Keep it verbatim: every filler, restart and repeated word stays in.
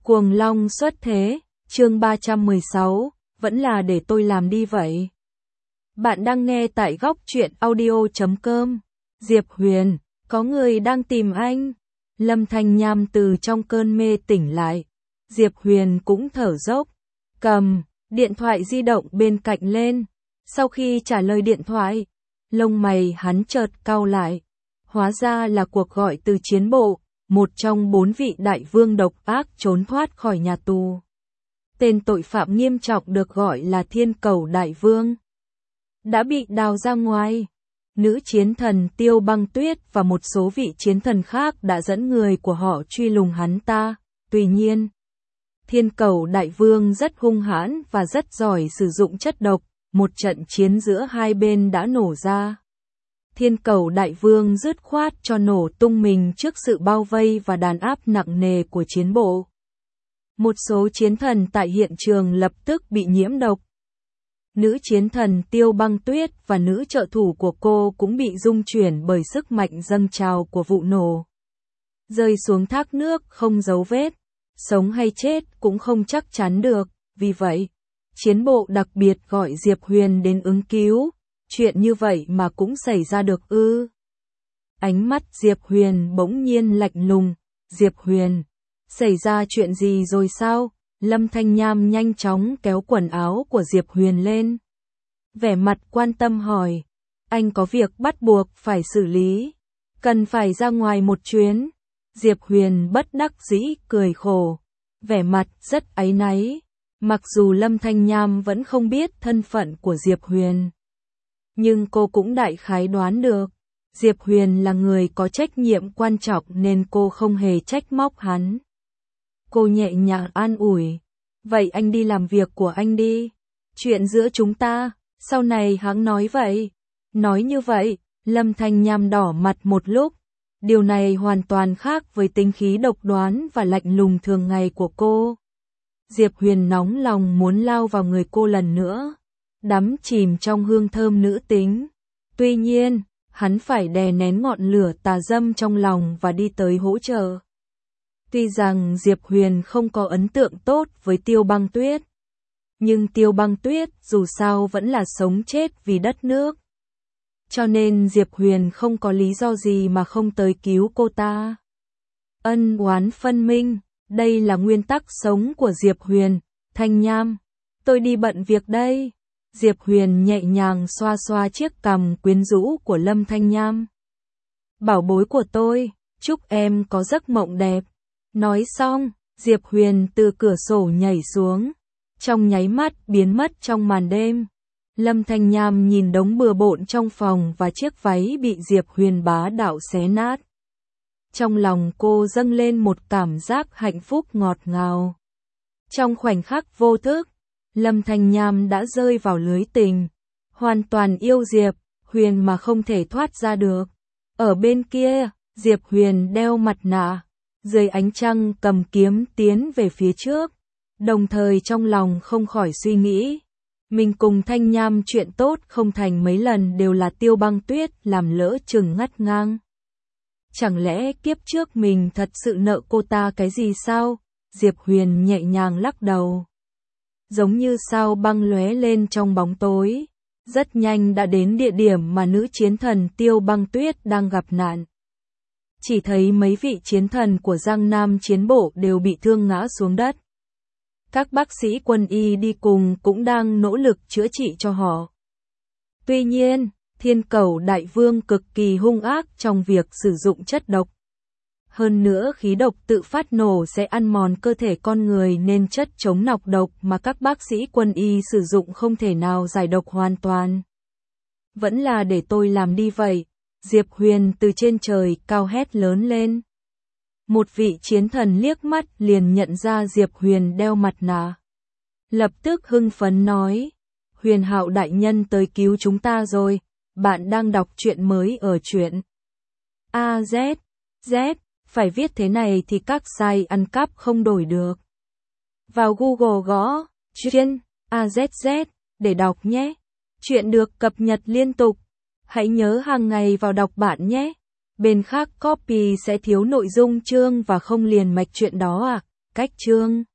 Cuồng Long xuất thế, chương ba trăm mười sáu, vẫn là để tôi làm đi vậy. Bạn đang nghe tại góc truyện audio chấm com. Diệp Huyền, có người đang tìm anh. Lâm Thanh Nham từ trong cơn mê tỉnh lại. Diệp Huyền cũng thở dốc, cầm điện thoại di động bên cạnh lên. Sau khi trả lời điện thoại, lông mày hắn chợt cau lại. Hóa ra là cuộc gọi từ chiến bộ, một trong bốn vị đại vương độc ác trốn thoát khỏi nhà tù. Tên tội phạm nghiêm trọng được gọi là Thiên Cẩu Đại Vương đã bị đào ra ngoài. Nữ chiến thần Tiêu Băng Tuyết và một số vị chiến thần khác đã dẫn người của họ truy lùng hắn ta. Tuy nhiên, Thiên Cẩu Đại Vương rất hung hãn và rất giỏi sử dụng chất độc. Một trận chiến giữa hai bên đã nổ ra. Thiên Cẩu Đại Vương dứt khoát cho nổ tung mình trước sự bao vây và đàn áp nặng nề của chiến bộ. Một số chiến thần tại hiện trường lập tức bị nhiễm độc. Nữ chiến thần Tiêu Băng Tuyết và nữ trợ thủ của cô cũng bị rung chuyển bởi sức mạnh dâng trào của vụ nổ. Rơi xuống thác nước không dấu vết, sống hay chết cũng không chắc chắn được, vì vậy, chiến bộ đặc biệt gọi Diệp Huyền đến ứng cứu. Chuyện như vậy mà cũng xảy ra được ư? Ánh mắt Diệp Huyền bỗng nhiên lạnh lùng. Diệp Huyền, xảy ra chuyện gì rồi sao? Lâm Thanh Nham nhanh chóng kéo quần áo của Diệp Huyền lên. Vẻ mặt quan tâm hỏi. Anh có việc bắt buộc phải xử lý. Cần phải ra ngoài một chuyến. Diệp Huyền bất đắc dĩ cười khổ. Vẻ mặt rất áy náy. Mặc dù Lâm Thanh Nham vẫn không biết thân phận của Diệp Huyền, nhưng cô cũng đại khái đoán được. Diệp Huyền là người có trách nhiệm quan trọng nên cô không hề trách móc hắn. Cô nhẹ nhàng an ủi. Vậy anh đi làm việc của anh đi. Chuyện giữa chúng ta, sau này hắn nói vậy. Nói như vậy, Lâm Thanh Nham đỏ mặt một lúc. Điều này hoàn toàn khác với tính khí độc đoán và lạnh lùng thường ngày của cô. Diệp Huyền nóng lòng muốn lao vào người cô lần nữa, đắm chìm trong hương thơm nữ tính. Tuy nhiên, hắn phải đè nén ngọn lửa tà dâm trong lòng và đi tới hỗ trợ. Tuy rằng Diệp Huyền không có ấn tượng tốt với Tiêu Băng Tuyết, nhưng Tiêu Băng Tuyết dù sao vẫn là sống chết vì đất nước. Cho nên Diệp Huyền không có lý do gì mà không tới cứu cô ta. Ân oán phân minh. Đây là nguyên tắc sống của Diệp Huyền. Thanh Nham, tôi đi bận việc đây. Diệp Huyền nhẹ nhàng xoa xoa chiếc cằm quyến rũ của Lâm Thanh Nham. Bảo bối của tôi, chúc em có giấc mộng đẹp. Nói xong, Diệp Huyền từ cửa sổ nhảy xuống, trong nháy mắt biến mất trong màn đêm. Lâm Thanh Nham nhìn đống bừa bộn trong phòng và chiếc váy bị Diệp Huyền bá đạo xé nát. Trong lòng cô dâng lên một cảm giác hạnh phúc ngọt ngào. Trong khoảnh khắc vô thức, Lâm Thanh Nham đã rơi vào lưới tình, hoàn toàn yêu Diệp Huyền mà không thể thoát ra được. Ở bên kia, Diệp Huyền đeo mặt nạ, dưới ánh trăng cầm kiếm tiến về phía trước, đồng thời trong lòng không khỏi suy nghĩ. Mình cùng Thanh Nham chuyện tốt không thành mấy lần đều là Tiêu Băng Tuyết làm lỡ chừng ngắt ngang. Chẳng lẽ kiếp trước mình thật sự nợ cô ta cái gì sao? Diệp Huyền nhẹ nhàng lắc đầu. Giống như sao băng lóe lên trong bóng tối. Rất nhanh đã đến địa điểm mà nữ chiến thần Tiêu Băng Tuyết đang gặp nạn. Chỉ thấy mấy vị chiến thần của Giang Nam chiến bộ đều bị thương ngã xuống đất. Các bác sĩ quân y đi cùng cũng đang nỗ lực chữa trị cho họ. Tuy nhiên, Thiên Cẩu Đại Vương cực kỳ hung ác trong việc sử dụng chất độc. Hơn nữa khí độc tự phát nổ sẽ ăn mòn cơ thể con người nên chất chống nọc độc mà các bác sĩ quân y sử dụng không thể nào giải độc hoàn toàn. Vẫn là để tôi làm đi vậy. Diệp Huyền từ trên trời cao hét lớn lên. Một vị chiến thần liếc mắt liền nhận ra Diệp Huyền đeo mặt nạ. Lập tức hưng phấn nói. Huyền Hạo đại nhân tới cứu chúng ta rồi. Bạn đang đọc truyện mới ở truyện A Z. Z, phải viết thế này thì các site ăn cắp không đổi được. Vào Google gõ truyện A Z Z để đọc nhé. Truyện được cập nhật liên tục. Hãy nhớ hàng ngày vào đọc bạn nhé. Bên khác copy sẽ thiếu nội dung chương và không liền mạch truyện đó à. Cách chương